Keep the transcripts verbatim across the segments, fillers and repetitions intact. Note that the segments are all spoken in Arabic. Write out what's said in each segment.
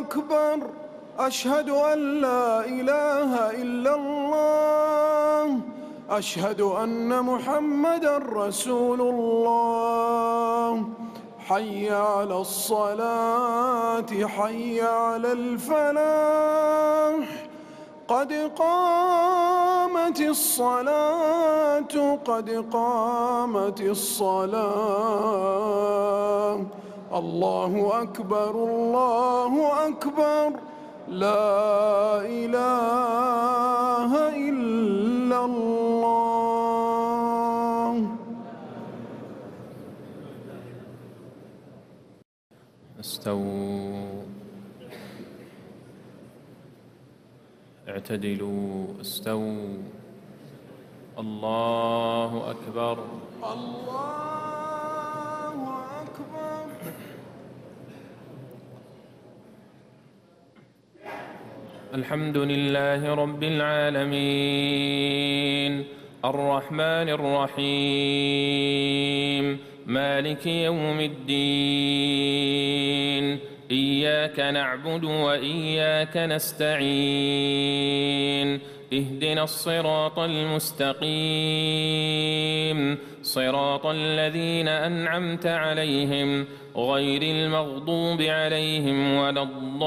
أكبر. أشهد أن لا إله إلا الله. أشهد أن محمدًا رسول الله. حي على الصلاة، حي على الفلاح. قد قامت الصلاة، قد قامت الصلاة. الله أكبر، الله أكبر. لا إله إلا الله. استووا، اعتدلوا، استووا. الله أكبر، الله أكبر. الحمد لله رب العالمين، الرحمن الرحيم، مالك يوم الدين. إياك نعبد وإياك نستعين. اهدنا الصراط المستقيم، صراط الذين أنعمت عليهم غير المغضوب عليهم ولا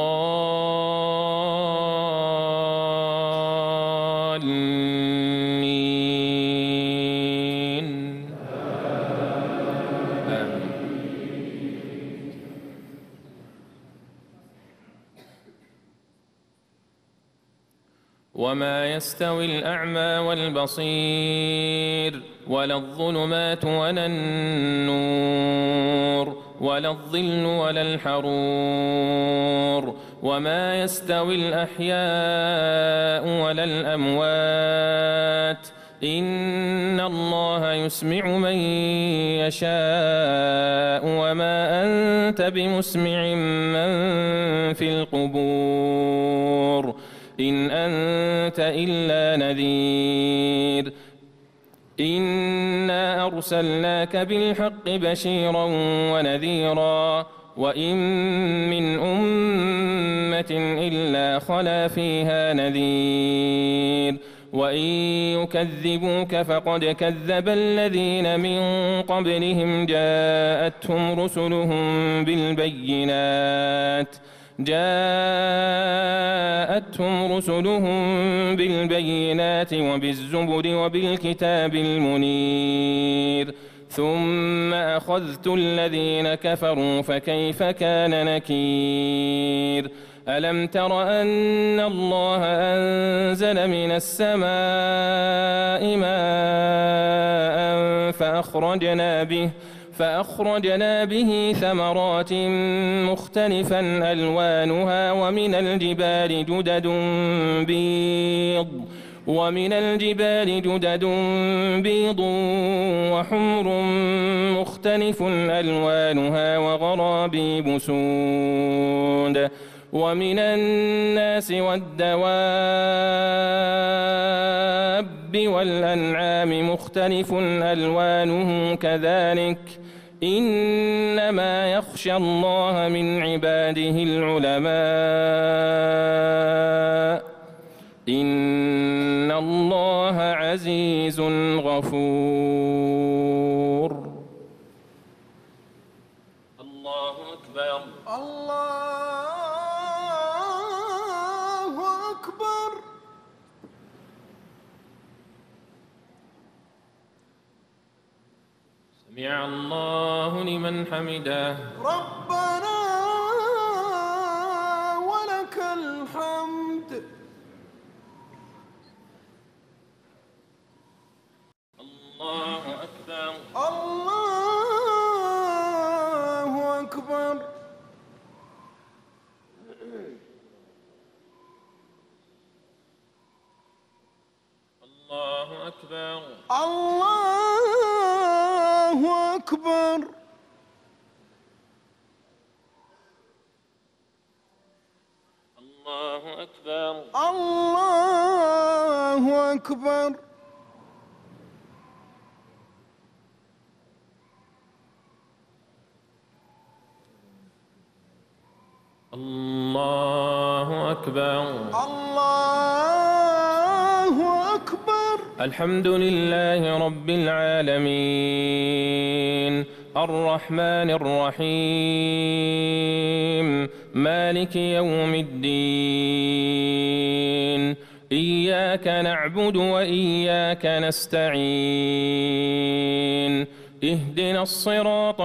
الضالين. آمين. وما يستوي الأعمى والبصير، ولا الظلمات ولا النور، ولا الظل ولا الحرور. وما يستوي الأحياء ولا الأموات. إن الله يسمع من يشاء، وما أنت بمسمع من في القبور. إن أنت إلا نذير. إنا أرسلناك بالحق بشيرا ونذيرا، وإن من أمة إلا خلا فيها نذير. وإن يكذبوك فقد كذب الذين من قبلهم جاءتهم رسلهم بالبينات جاءتهم رسلهم بالبينات وبالزبر وبالكتاب المنير. ثم أخذت الذين كفروا فكيف كان نكير. ألم تر أن الله أنزل من السماء ماء فأخرجنا به فأخرجنا به ثمرات مختلفا ألوانها، ومن الجبال جدد بيض ومن الجبال جدد بيض وحمر مختلف ألوانها وغرابيب سود. ومن الناس والدواب والأنعام مختلف ألوانه كذلك. إنما يخشى الله من عباده العلماء. إن الله عزيز غفور. الله أكبر، الله أكبر. سمع الله لمن حمده. ربنا ولك الحمد. الله أكبر، الله أكبر. الله أكبر، الله أكبر. الله أكبر، الله أكبر. الله أكبر الله أكبر. الحمد لله رب العالمين الرحمن الرحيم مالك يوم الدين إياك نعبد وإياك نستعين اهدنا الصراط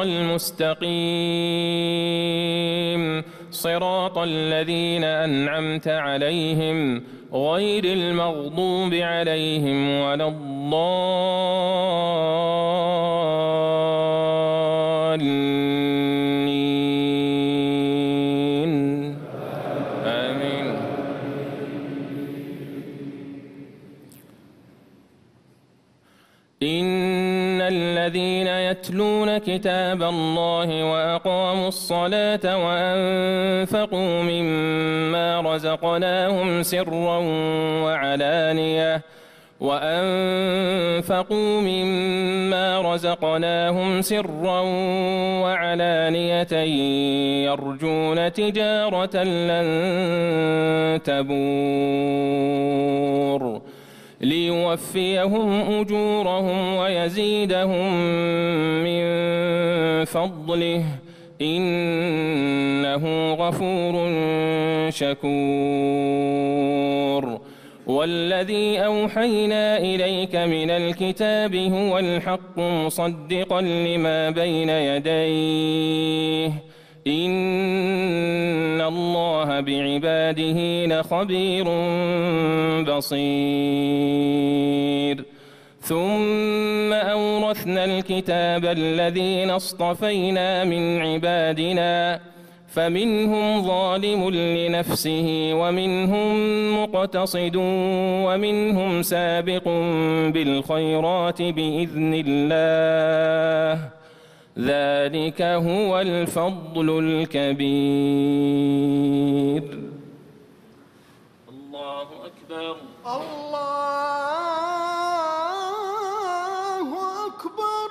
المستقيم صراط الذين أنعمت عليهم غير المغضوب عليهم ولا الضالين آمين. إن الذين يتلون كتاب الله وأقاموا الصلاة وأنفقوا مما رزقناهم سرا وعلانية وأنفقوا مما رزقناهم سرا وعلانية يرجون تجارة لن تبور ليوفيهم أجورهم ويزيدهم من فضله إنه غفور شكور. والذي أوحينا إليك من الكتاب هو الحق مصدقا لما بين يديه إن الله بعباده لخبير بصير. ثم أورثنا الكتاب الذين اصطفينا من عبادنا فمنهم ظالم لنفسه ومنهم مقتصد ومنهم سابق بالخيرات بإذن الله ذلك هو الفضل الكبير. الله أكبر الله أكبر.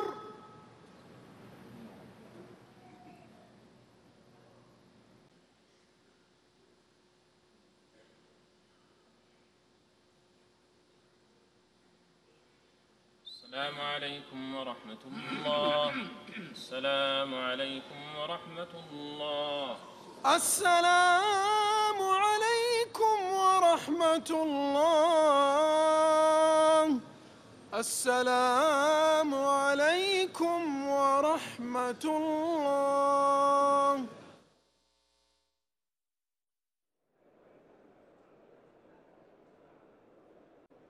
السلام عليكم ورحمة الله. السلام عليكم ورحمة الله. السلام عليكم ورحمة الله. السلام عليكم ورحمة الله.